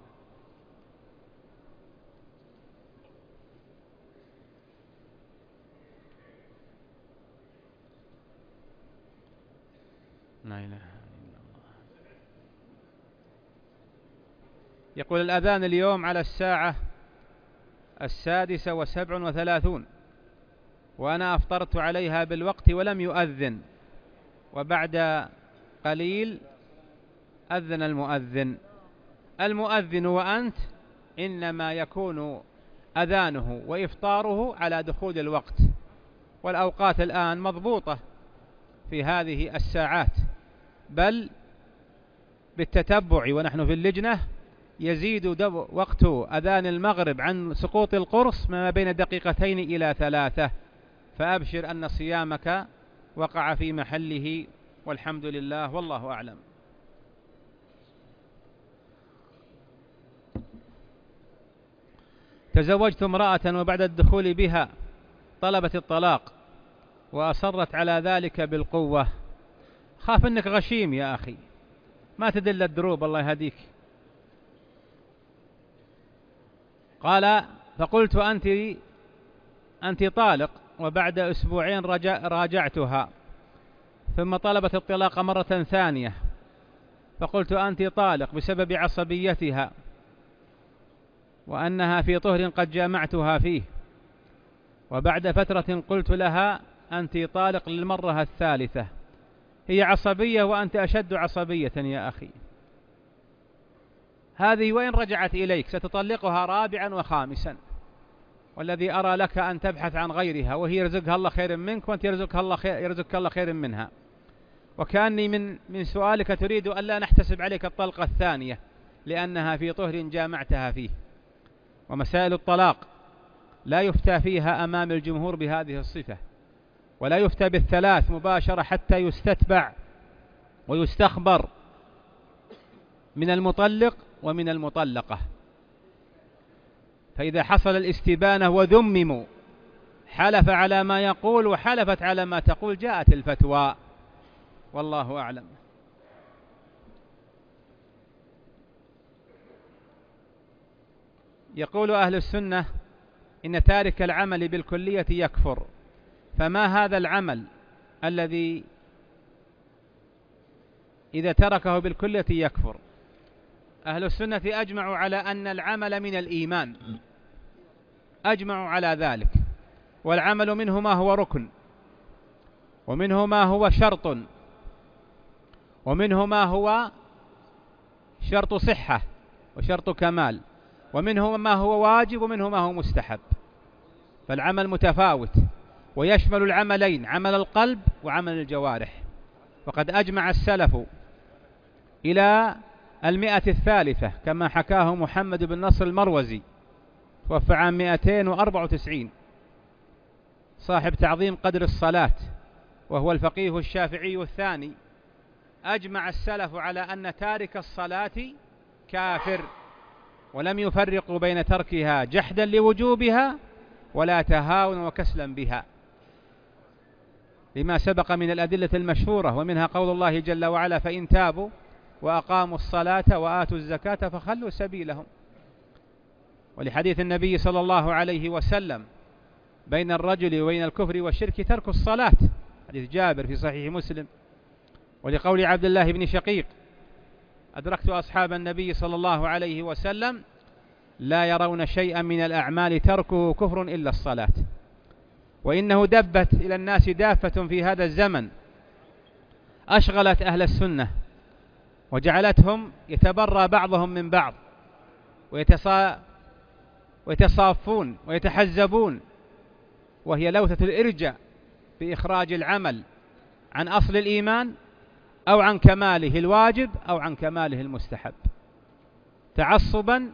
لا إله إلا الله. يقول: الأذان اليوم على الساعة 6:37، وأنا أفطرت عليها بالوقت ولم يؤذن، وبعد قليل أذن المؤذن وأنت إنما يكون أذانه وإفطاره على دخول الوقت، والأوقات الآن مضبوطة في هذه الساعات، بل بالتتبع ونحن في اللجنة يزيد وقت أذان المغرب عن سقوط القرص ما بين 2 إلى 3، فأبشر أن صيامك وقع في محله، والحمد لله والله أعلم. تزوجت امرأة وبعد الدخول بها طلبت الطلاق وأصرت على ذلك بالقوة. خاف أنك غشيم يا أخي، ما تدل الدروب الله يهديك. قال فقلت أنت طالق، وبعد أسبوعين راجعتها ثم طلبت الطلاق مرة ثانية، فقلت أنت طالق بسبب عصبيتها وأنها في طهر قد جامعتها فيه، وبعد فترة قلت لها أنت طالق للمرة الثالثة. هي عصبية وأنت أشد عصبية يا أخي. هذه وإن رجعت إليك ستطلقها رابعا وخامسا، والذي أرى لك أن تبحث عن غيرها، وهي يرزقها الله خير منك وأنت يرزقك الله خير منها. وكأني من سؤالك تريد أن لا نحتسب عليك الطلقة الثانية لأنها في طهر جامعتها فيه. ومسائل الطلاق لا يفتى فيها أمام الجمهور بهذه الصفة، ولا يفتى بالثلاث مباشرة حتى يستتبع ويستخبر من المطلق ومن المطلقة. فإذا حصل الاستبانة وذمموا حلف على ما يقول وحلفت على ما تقول جاءت الفتوى، والله أعلم. يقول أهل السنة إن تارك العمل بالكلية يكفر، فما هذا العمل الذي إذا تركه بالكلية يكفر؟ أهل السنة أجمعوا على أن العمل من الإيمان، أجمعوا على ذلك، والعمل منه ما هو ركن، ومنه ما هو شرط، ومنه ما هو شرط صحة وشرط كمال، ومنه ما هو واجب، ومنه ما هو مستحب. فالعمل متفاوت ويشمل العملين، عمل القلب وعمل الجوارح. وقد أجمع السلف إلى 103 كما حكاه محمد بن نصر المروزي، توفى عام 294، صاحب تعظيم قدر الصلاة، وهو الفقيه الشافعي الثاني. أجمع السلف على أن تارك الصلاة كافر، ولم يفرقوا بين تركها جحدا لوجوبها ولا تهاونا وكسلا بها، لما سبق من الأدلة المشهورة، ومنها قول الله جل وعلا فإن تابوا وأقاموا الصلاة وآتوا الزكاة فخلوا سبيلهم، ولحديث النبي صلى الله عليه وسلم بين الرجل وبين الكفر والشرك ترك الصلاة، حديث جابر في صحيح مسلم. ولقول عبد الله بن شقيق أدركت أصحاب النبي صلى الله عليه وسلم لا يرون شيئا من الأعمال تركه كفر إلا الصلاة. وإنه دبت إلى الناس دافة في هذا الزمن أشغلت أهل السنة وجعلتهم يتبرى بعضهم من بعض ويتصافون ويتحزبون، وهي لوثة الإرجاء في إخراج العمل عن أصل الإيمان أو عن كماله الواجب أو عن كماله المستحب، تعصبا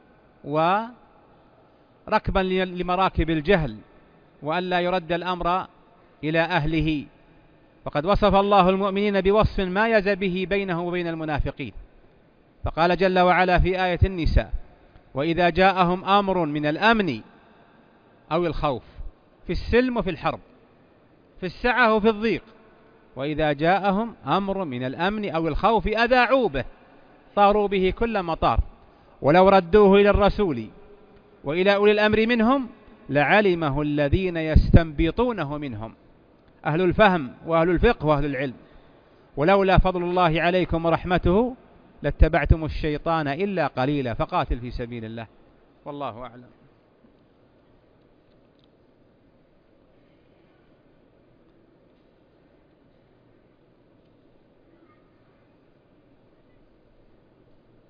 وركبا لمراكب الجهل، وأن لا يرد الأمر إلى أهله. فقد وصف الله المؤمنين بوصف ما يز به بينه وبين المنافقين، فقال جل وعلا في آية النساء وإذا جاءهم أمر من الأمن أو الخوف، في السلم وفي الحرب، في السعة وفي الضيق، وإذا جاءهم أمر من الأمن أو الخوف أذاعوا به طاروا به كل مطار، ولو ردوه إلى الرسول وإلى أولي الأمر منهم لعلمه الذين يستنبطونه منهم، أهل الفهم وأهل الفقه وأهل العلم. ولولا فضل الله عليكم ورحمته لاتبعتم الشيطان إلا قليلا، فقاتل في سبيل الله، والله أعلم.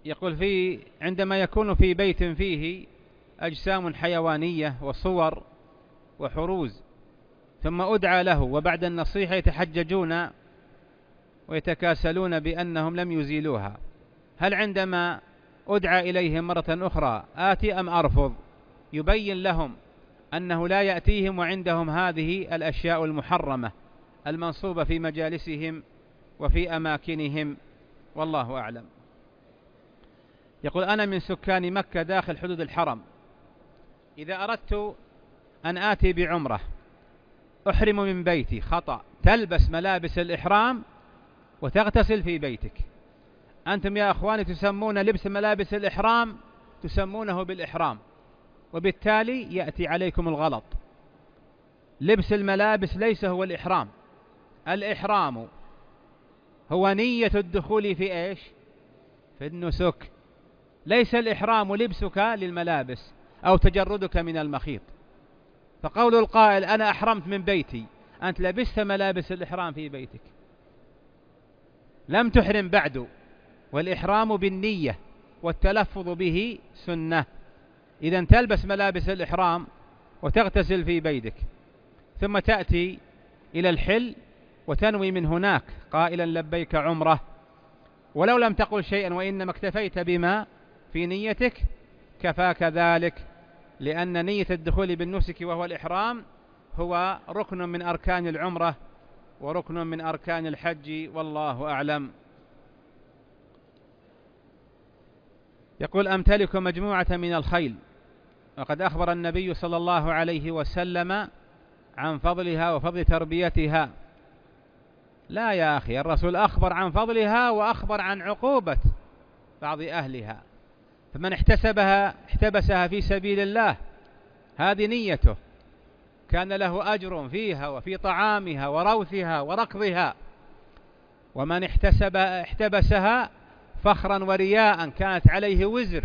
يقول عندما يكون في بيت فيه أجسام حيوانية وصور وحروز ثم أدعى له وبعد النصيحة يتحججون ويتكاسلون بأنهم لم يزيلوها، هل عندما أدعى إليهم مرة أخرى آتي أم أرفض؟ يبين لهم أنه لا يأتيهم وعندهم هذه الأشياء المحرمة المنصوبة في مجالسهم وفي أماكنهم، والله أعلم. يقول أنا من سكان مكة داخل حدود الحرم، إذا أردت أن آتي بعمرة أحرم من بيتي، خطأ، تلبس ملابس الإحرام وتغتسل في بيتك. أنتم يا أخواني تسمون لبس ملابس الإحرام تسمونه بالإحرام، وبالتالي يأتي عليكم الغلط. لبس الملابس ليس هو الإحرام، الإحرام هو نية الدخول في إيش؟ في النسك. ليس الإحرام لبسك للملابس أو تجردك من المخيط. فقول القائل أنا أحرمت من بيتي، أنت لبست ملابس الإحرام في بيتك، لم تحرم بعد، والإحرام بالنية والتلفظ به سنة. إذن تلبس ملابس الإحرام وتغتسل في بيتك، ثم تأتي إلى الحل وتنوي من هناك قائلا لبيك عمرة، ولو لم تقل شيئا وإنما اكتفيت بما في نيتك كفاك ذلك، لأن نية الدخول بالنسك وهو الإحرام هو ركن من أركان العمرة وركن من أركان الحج، والله أعلم. يقول أمتلك مجموعة من الخيل، وقد أخبر النبي صلى الله عليه وسلم عن فضلها وفضل تربيتها. لا يا أخي، الرسول أخبر عن فضلها وأخبر عن عقوبة بعض أهلها، فمن احتبسها في سبيل الله هذه نيته كان له أجر فيها وفي طعامها وروثها وركضها، ومن احتبسها فخرا ورياء كانت عليه وزر،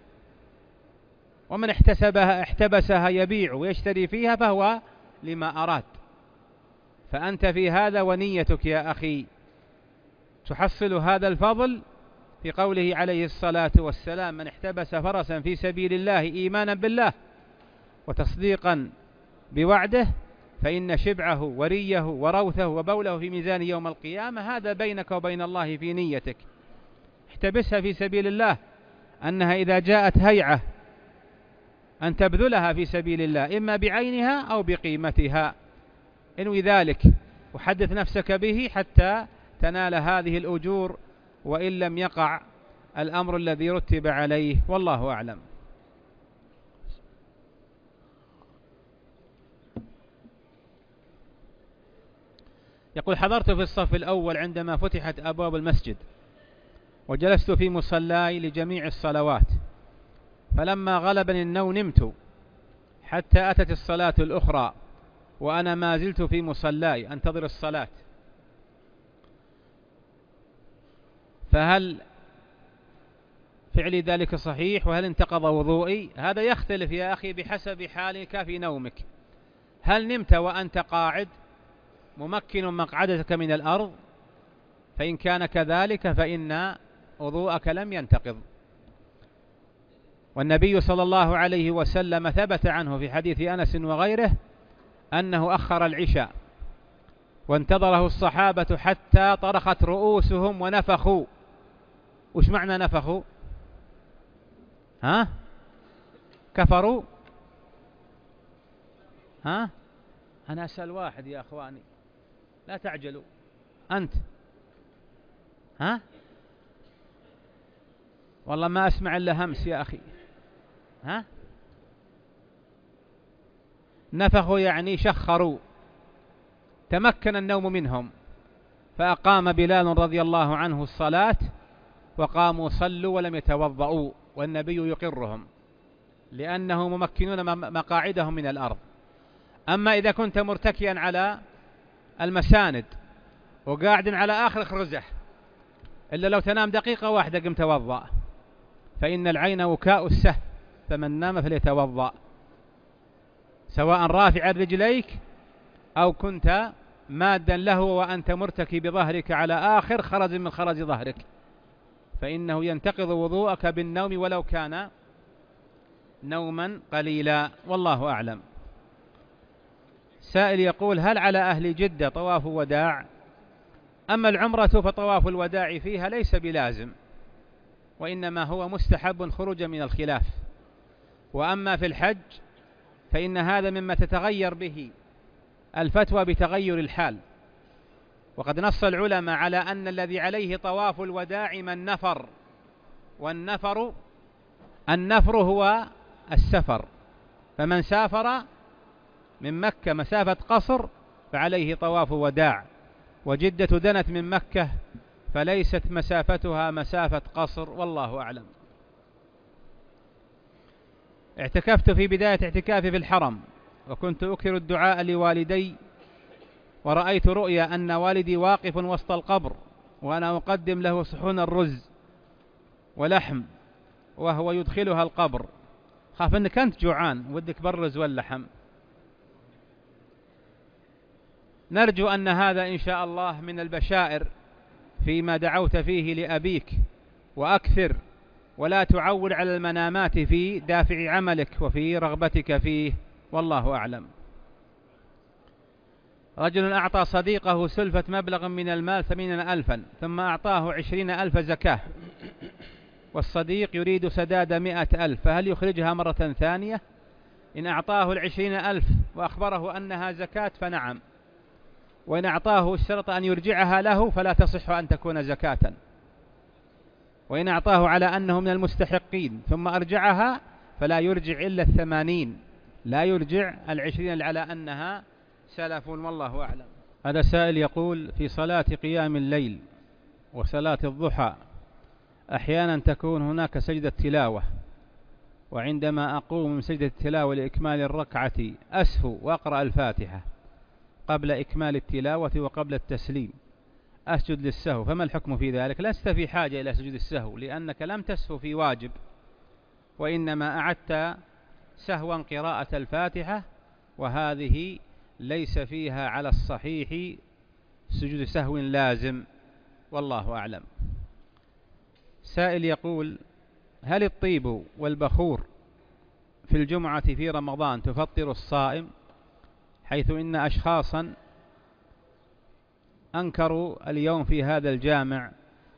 ومن احتبسها يبيع ويشتري فيها فهو لما أراد. فأنت في هذا ونيتك يا أخي تحصل هذا الفضل في قوله عليه الصلاة والسلام من احتبس فرسا في سبيل الله إيمانا بالله وتصديقا بوعده فإن شبعه وريه وروثه وبوله في ميزان يوم القيامة. هذا بينك وبين الله في نيتك، احتبسها في سبيل الله، أنها إذا جاءت هيعة أن تبذلها في سبيل الله إما بعينها أو بقيمتها، انوي ذلك وحدث نفسك به حتى تنال هذه الأجور، وإن لم يقع الأمر الذي رتب عليه، والله أعلم. يقول حضرت في الصف الأول عندما فتحت أبواب المسجد، وجلست في مصلاي لجميع الصلوات، فلما غلبني النوم نمت حتى أتت الصلاة الأخرى وأنا ما زلت في مصلاي أنتظر الصلاة، فهل فعلي ذلك صحيح؟ وهل انتقض وضوئي؟ هذا يختلف يا أخي بحسب حالك في نومك. هل نمت وأنت قاعد ممكن مقعدتك من الأرض؟ فإن كان كذلك فإن وضوءك لم ينتقض. والنبي صلى الله عليه وسلم ثبت عنه في حديث أنس وغيره أنه أخر العشاء وانتظره الصحابة حتى طرخت رؤوسهم ونفخوا. وش معنى نفخوا؟ كفروا؟ أنا أسأل واحد يا أخواني، لا تعجلوا. أنت والله ما أسمع إلا همس يا أخي. نفخوا يعني شخروا، تمكن النوم منهم، فأقام بلال رضي الله عنه الصلاة وقاموا صلوا ولم يتوضؤوا، والنبي يقرهم لأنه ممكنون مقاعدهم من الأرض. أما إذا كنت مرتكيا على المساند وقاعد على آخر خرزة، إلا لو تنام دقيقة واحدة قم توضأ، فإن العين وكاء السهل، فمن نام فليتوضأ، سواء رافعا رجليك أو كنت مادا له وأنت مرتكي بظهرك على آخر خرز من خرز ظهرك، فإنه ينتقض وضوءك بالنوم ولو كان نوما قليلا، والله أعلم. سائل يقول: هل على أهل جدة طواف وداع؟ أما العمرة فطواف الوداع فيها ليس بلازم، وإنما هو مستحب خروجا من الخلاف. وأما في الحج فإن هذا مما تتغير به الفتوى بتغير الحال، وقد نص العلماء على أن الذي عليه طواف الوداع من نفر، النفر هو السفر، فمن سافر من مكة مسافة قصر فعليه طواف وداع، وجدة دنت من مكة فليست مسافتها مسافة قصر، والله أعلم. اعتكفت في بداية اعتكافي في الحرم، وكنت أكثر الدعاء لوالدي، ورأيت رؤيا أن والدي واقف وسط القبر وأنا أقدم له صحون الرز ولحم وهو يدخلها القبر. خاف أنك أنت جوعان ودك بالرز واللحم. نرجو أن هذا إن شاء الله من البشائر فيما دعوت فيه لأبيك، وأكثر ولا تعول على المنامات في دافع عملك وفي رغبتك فيه، والله أعلم. رجل أعطى صديقه سلفة مبلغ من المال 80,000 ثم أعطاه 20,000 زكاة، والصديق يريد سداد 100,000، فهل يخرجها مرة ثانية؟ إن أعطاه 20,000 وأخبره أنها زكاة فنعم، وإن أعطاه الشرط أن يرجعها له فلا تصح أن تكون زكاة، وإن أعطاه على أنه من المستحقين ثم أرجعها فلا يرجع إلا 80، لا يرجع 20 على أنها سلف، والله أعلم. هذا سائل يقول: في صلاة قيام الليل وصلاة الضحى أحيانا تكون هناك سجدة تلاوة، وعندما أقوم من سجدة التلاوة لإكمال الركعة أسهو وأقرأ الفاتحة قبل إكمال التلاوة وقبل التسليم، أسجد للسهو، فما الحكم في ذلك؟ لست في حاجة إلى سجود السهو، لأنك لم تسهو في واجب، وإنما أعدت سهوا قراءة الفاتحة، وهذه ليس فيها على الصحيح سجود سهو لازم، والله أعلم. سائل يقول: هل الطيب والبخور في الجمعة في رمضان تفطر الصائم؟ حيث إن أشخاصا أنكروا اليوم في هذا الجامع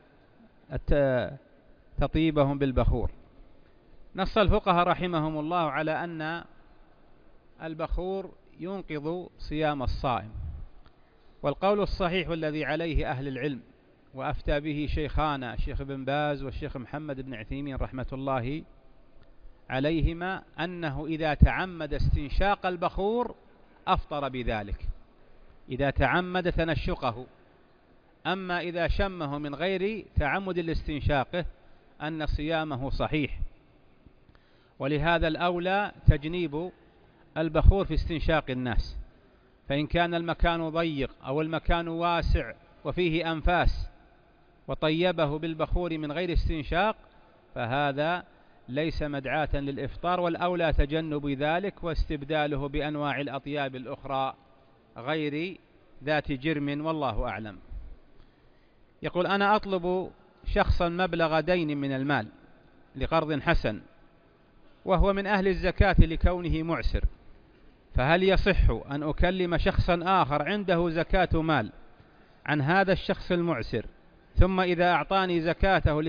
تطيبهم بالبخور. نص الفقهاء رحمهم الله على أن البخور ينقض صيام الصائم، والقول الصحيح الذي عليه أهل العلم وأفتى به شيخانا الشيخ ابن باز والشيخ محمد بن عثيمين رحمة الله عليهما أنه إذا تعمد استنشاق البخور أفطر بذلك، إذا تعمد تنشقه. أما إذا شمه من غير تعمد الاستنشاق أن صيامه صحيح، ولهذا الأولى تجنيب البخور في استنشاق الناس، فإن كان المكان ضيق أو المكان واسع وفيه أنفاس وطيبه بالبخور من غير استنشاق فهذا ليس مدعاة للإفطار، والأولى تجنب ذلك واستبداله بأنواع الأطياب الأخرى غير ذات جرم، والله أعلم. يقول: أنا أطلب شخصا مبلغ دين من المال لقرض حسن، وهو من أهل الزكاة لكونه معسر، فهل يصح أن أكلم شخصا آخر عنده زكاة مال عن هذا الشخص المعسر، ثم إذا أعطاني زكاته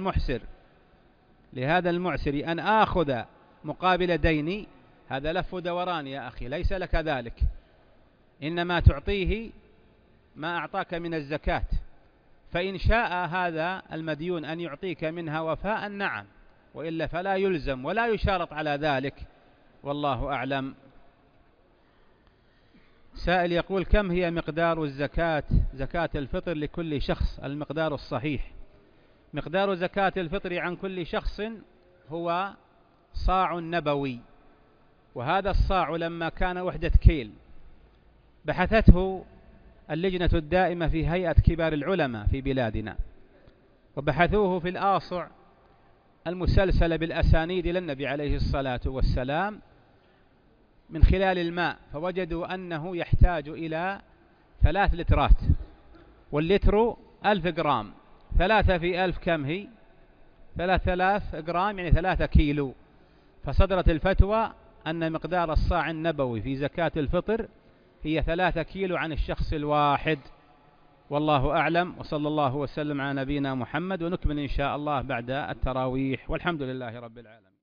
لهذا المعسر أن آخذ مقابل ديني؟ هذا لف دوران يا أخي، ليس لك ذلك، إنما تعطيه ما أعطاك من الزكاة، فإن شاء هذا المديون أن يعطيك منها وفاء نعم، وإلا فلا يلزم ولا يشارط على ذلك، والله أعلم. سائل يقول: كم هي مقدار زكاة الفطر لكل شخص؟ المقدار الصحيح مقدار زكاة الفطر عن كل شخص هو صاع نبوي، وهذا الصاع لما كان وحدة كيل بحثته اللجنة الدائمة في هيئة كبار العلماء في بلادنا، وبحثوه في الآصع المسلسلة بالأسانيد للنبي عليه الصلاة والسلام من خلال الماء، فوجدوا أنه يحتاج إلى 3 لترات، واللتر 1000 جرام، 3 في 1000 كم هي؟ 3 جرام يعني 3 كيلو. فصدرت الفتوى أن مقدار الصاع النبوي في زكاة الفطر هي 3 كيلو عن الشخص الواحد. والله أعلم، وصلى الله وسلم على نبينا محمد، ونكمل إن شاء الله بعد التراويح، والحمد لله رب العالمين.